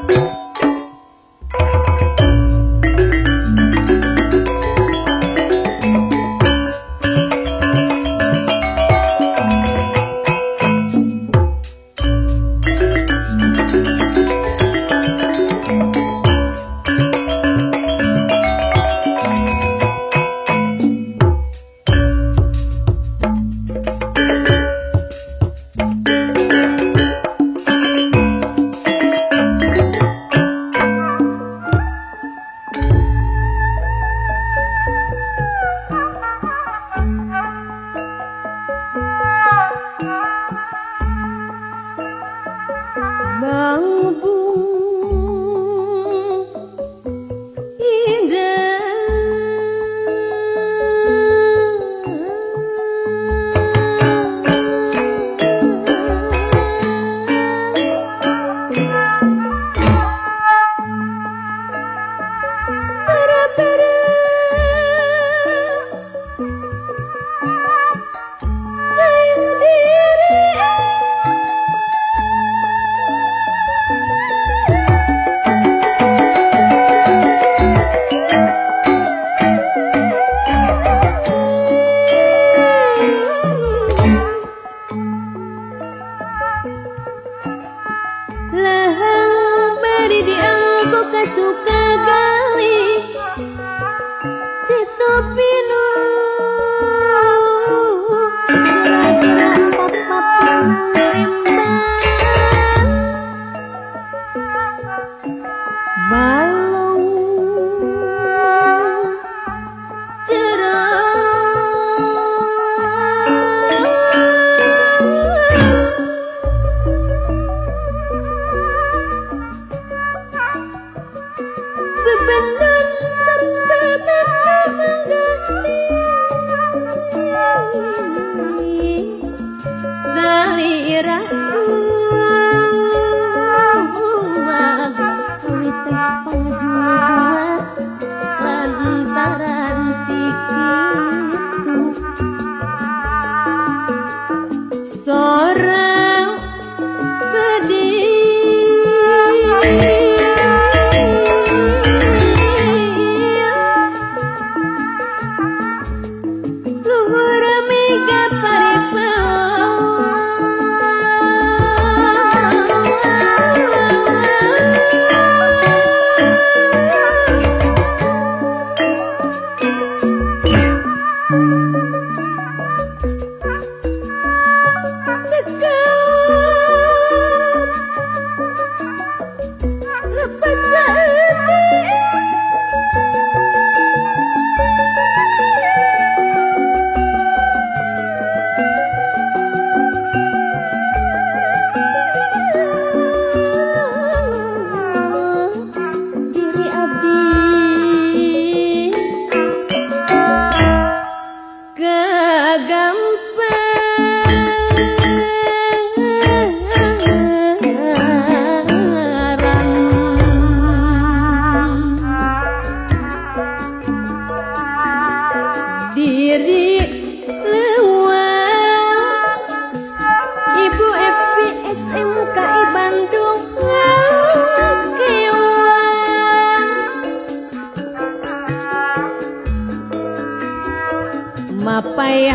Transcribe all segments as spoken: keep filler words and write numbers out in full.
mapai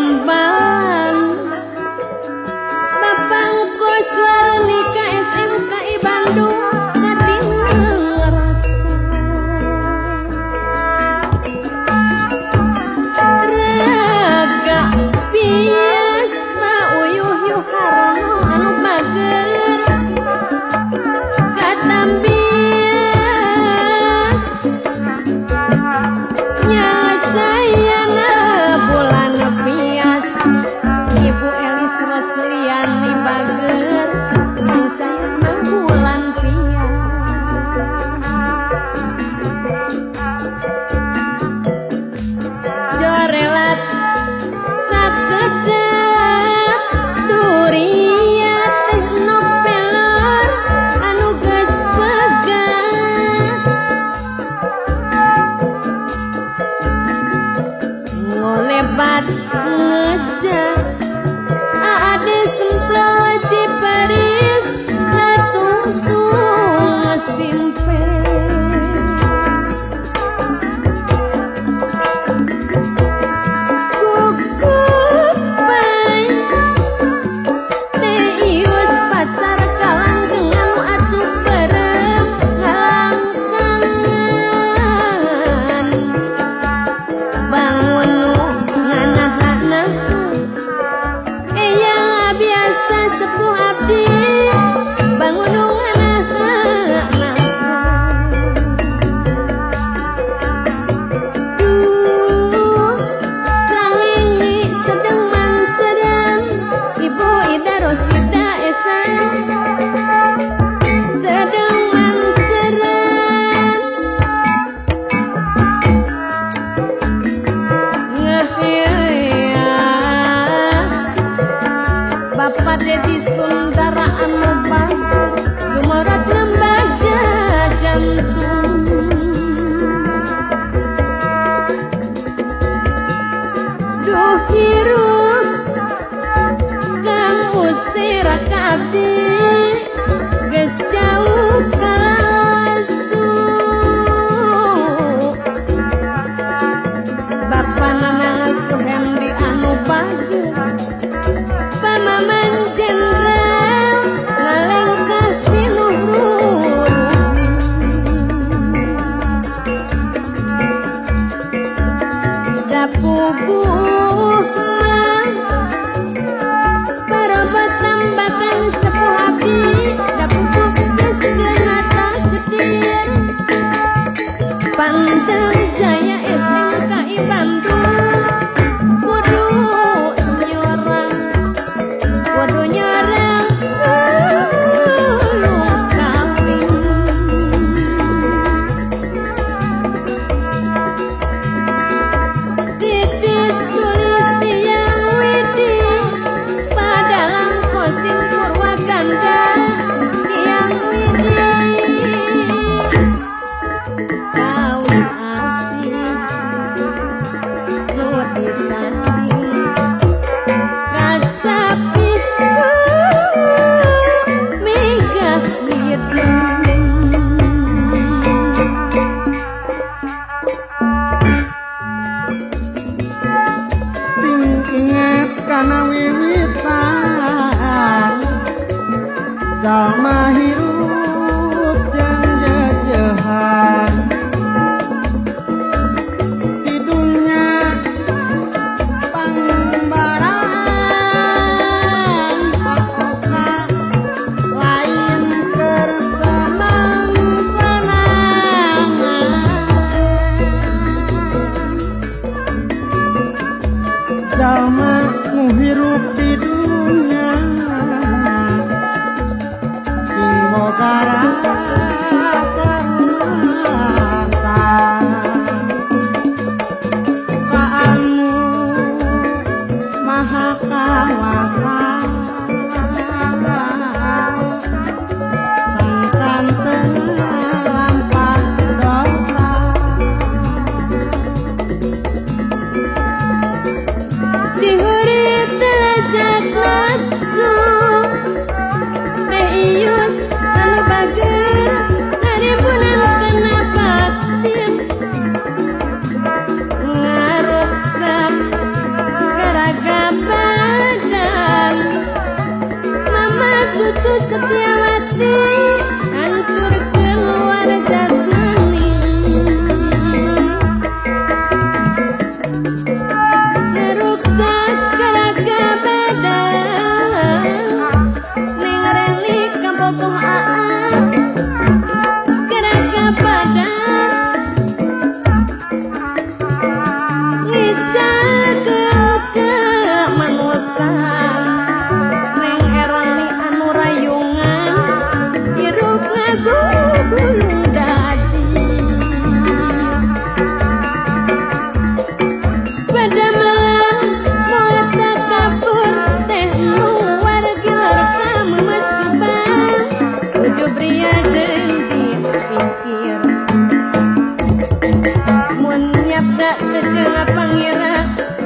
hambalan Bapak Uko suara nikah S M K I Bandung hati ngerasa raga pias uyuh yuh harono anu mager katambias nyala sayang bulan pias Ibu Elis Rosliani bager yang sayang bulan pias jorelat sakedap duriat teh nopeler anu geus pegat ngolebat ngejak ade semplo jiparis latungtung Wade di Sundara anu bagus Sumarat lembaga jantung Duh hirup Kang usir kadi Geus jauh kalasu Bapana ngasuh Hendy anu bagus Pamaman jenderal ngalengkah pinuh dapuguh parabat tambakan sepuh abdi dapuguh geus geunata gede Pandang Jaya S M K I Bandung kudu nyorang kudu nyorang lu kawin titis tulis tiang widi padalang kosim purwakanda tiang widi kawin asih nu disanding rasa piku megah widung Sing inget kana wiwitan jalma hirup jeung jejehan di dunya pangbarang oka lain keur senang-senangan jalma nu hirup di dunya sing boga rasa ka anu maha kawasa sangkan teu lampah dosa Dihurit telajak langsung Teh ius anu bager Naribunan kena batin Ngaruksak garaga badan Mama cucu Setiawati Hancur keluar jasmani Ngeruksak garaga badan Neng Reni kabogoh aang Garaga badan Ngijar ke manusa Neng Erani anu rayungan Hirup ngagu bulu daji pada malam mata kapur teh luar gilar kamu maskuban ujub ria dengki pikir mun nyapda kejeuna pangira